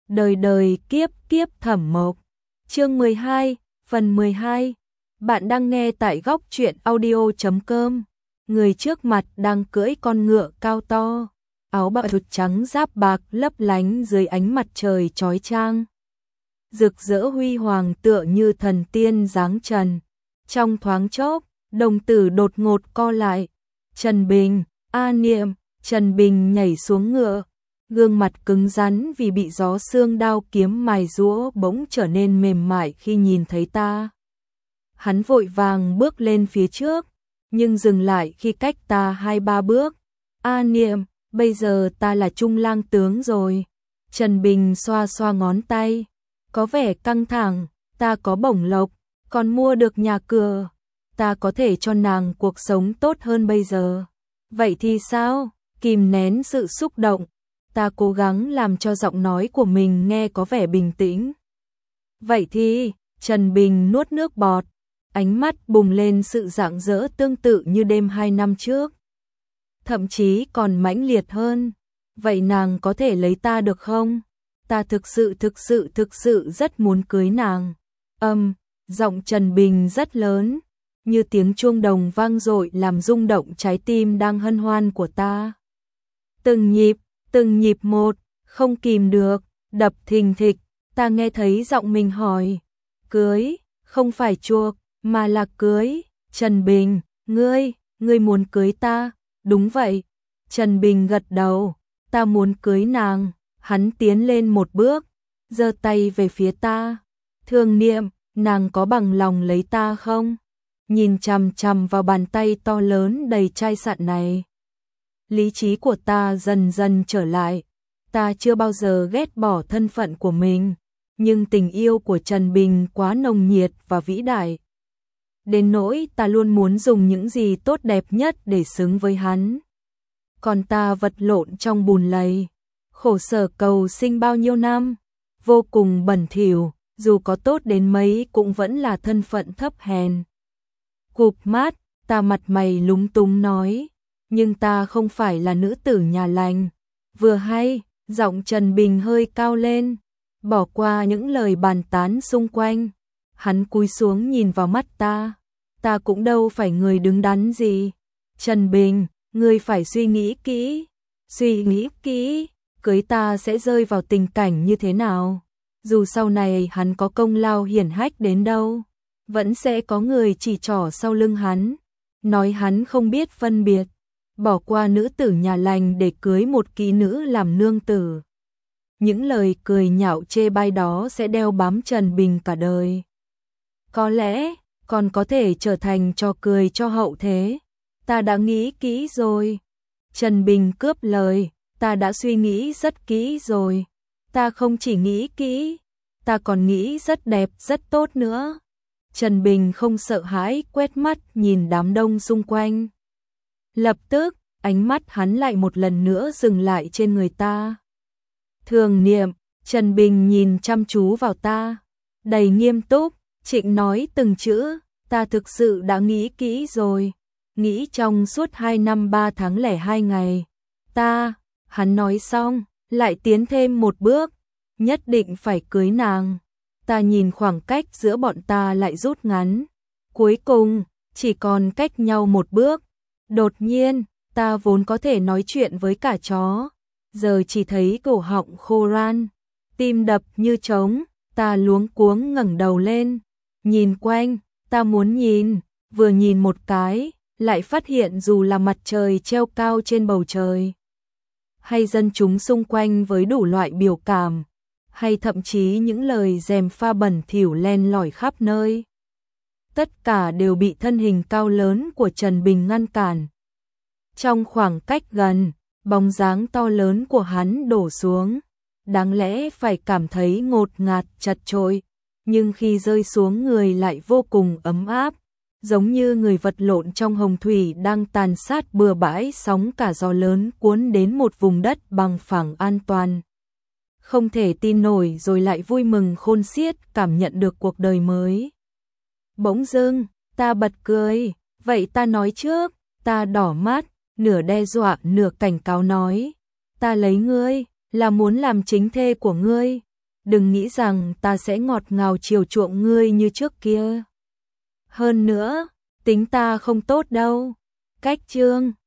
đời đời kiếp kiếp Thẩm Mộc. Chương 12, phần 12. Bạn đang nghe tại góc truyện audio.com. Người trước mặt đang cưỡi con ngựa cao to, áo bào trắng giáp bạc lấp lánh dưới ánh mặt trời chói chang. Rực rỡ huy hoàng tựa như thần tiên giáng trần. Trong thoáng chốc, đồng tử đột ngột co lại. Trần Bình, A Niệm, Trần Bình nhảy xuống ngựa. Gương mặt cứng rắn vì bị gió xương đao kiếm mài giũa bỗng trở nên mềm mại khi nhìn thấy ta. Hắn vội vàng bước lên phía trước, nhưng dừng lại khi cách ta 2-3 bước. A Niệm, bây giờ ta là Trung Lang tướng rồi. Trần Bình xoa xoa ngón tay, có vẻ căng thẳng. Ta có bổng lộc, còn mua được nhà cửa. Ta có thể cho nàng cuộc sống tốt hơn bây giờ. Vậy thì sao? Kìm nén sự xúc động, ta cố gắng làm cho giọng nói của mình nghe có vẻ bình tĩnh. Vậy thì, Trần Bình nuốt nước bọt, ánh mắt bùng lên sự rạng rỡ tương tự như đêm 2 năm trước. Thậm chí còn mãnh liệt hơn. Vậy nàng có thể lấy ta được không? Ta thực sự rất muốn cưới nàng. Giọng Trần Bình rất lớn, như tiếng chuông đồng vang dội làm rung động trái tim đang hân hoan của ta. Từng nhịp một, không kìm được, đập thình thịch. Ta nghe thấy giọng mình hỏi, cưới, không phải chuộc, mà là cưới. Trần Bình, ngươi muốn cưới ta? Đúng vậy. Trần Bình gật đầu, ta muốn cưới nàng. Hắn tiến lên một bước, giơ tay về phía ta. Thương Niệm, nàng có bằng lòng lấy ta không? Nhìn chằm chằm vào bàn tay to lớn đầy chai sạn này, lý trí của ta dần dần trở lại. Ta chưa bao giờ ghét bỏ thân phận của mình, nhưng tình yêu của Trần Bình quá nồng nhiệt và vĩ đại. Đến nỗi ta luôn muốn dùng những gì tốt đẹp nhất để xứng với hắn. Còn ta vật lộn trong bùn lầy, khổ sở cầu sinh bao nhiêu năm, vô cùng bẩn thỉu, dù có tốt đến mấy cũng vẫn là thân phận thấp hèn. Cụp mắt, ta mặt mày lúng túng nói, nhưng ta không phải là nữ tử nhà lành. Vừa hay, giọng Trần Bình hơi cao lên, bỏ qua những lời bàn tán xung quanh. Hắn cúi xuống nhìn vào mắt ta. Ta cũng đâu phải người đứng đắn gì. Trần Bình, ngươi phải suy nghĩ kỹ, cưới ta sẽ rơi vào tình cảnh như thế nào. Dù sau này hắn có công lao hiển hách đến đâu, vẫn sẽ có người chỉ trỏ sau lưng hắn, nói hắn không biết phân biệt, bỏ qua nữ tử nhà lành để cưới một kỹ nữ làm nương tử. Những lời cười nhạo chê bai đó sẽ đeo bám Trần Bình cả đời. Có lẽ còn có thể trở thành trò cười cho hậu thế. Ta đã nghĩ kỹ rồi. Trần Bình cướp lời, ta đã suy nghĩ rất kỹ rồi. Ta không chỉ nghĩ kỹ, ta còn nghĩ rất đẹp, rất tốt nữa. Trần Bình không sợ hãi quét mắt nhìn đám đông xung quanh. Lập tức, ánh mắt hắn lại một lần nữa dừng lại trên người ta. Thường Niệm, Trần Bình nhìn chăm chú vào ta, đầy nghiêm túc, trịnh nói từng chữ, ta thực sự đã nghĩ kỹ rồi. Nghĩ trong suốt 2 năm 3 tháng lẻ 2 ngày. Hắn nói xong, lại tiến thêm một bước, nhất định phải cưới nàng. Ta nhìn khoảng cách giữa bọn ta lại rút ngắn. Cuối cùng, chỉ còn cách nhau một bước. Đột nhiên, ta vốn có thể nói chuyện với cả chó, giờ chỉ thấy cổ họng khô ran, tim đập như trống. Ta luống cuống ngẩng đầu lên, nhìn quanh. Ta muốn nhìn, vừa nhìn một cái, lại phát hiện dù là mặt trời treo cao trên bầu trời, hay dân chúng xung quanh với đủ loại biểu cảm, hay thậm chí những lời gièm pha bẩn thỉu len lỏi khắp nơi, tất cả đều bị thân hình cao lớn của Trần Bình ngăn cản. Trong khoảng cách gần, bóng dáng to lớn của hắn đổ xuống, đáng lẽ phải cảm thấy ngột ngạt chật chội, nhưng khi rơi xuống người lại vô cùng ấm áp, giống như người vật lộn trong hồng thủy đang tàn sát bừa bãi, sóng cả gió lớn cuốn đến một vùng đất bằng phẳng an toàn. Không thể tin nổi rồi lại vui mừng khôn xiết cảm nhận được cuộc đời mới. Bỗng dưng, ta bật cười, vậy ta nói trước. Ta đỏ mắt, nửa đe dọa nửa cảnh cáo nói, ta lấy ngươi là muốn làm chính thê của ngươi. đừng nghĩ rằng ta sẽ ngọt ngào chiều chuộng ngươi như trước kia. Hơn nữa, tính ta không tốt đâu. Cách Chương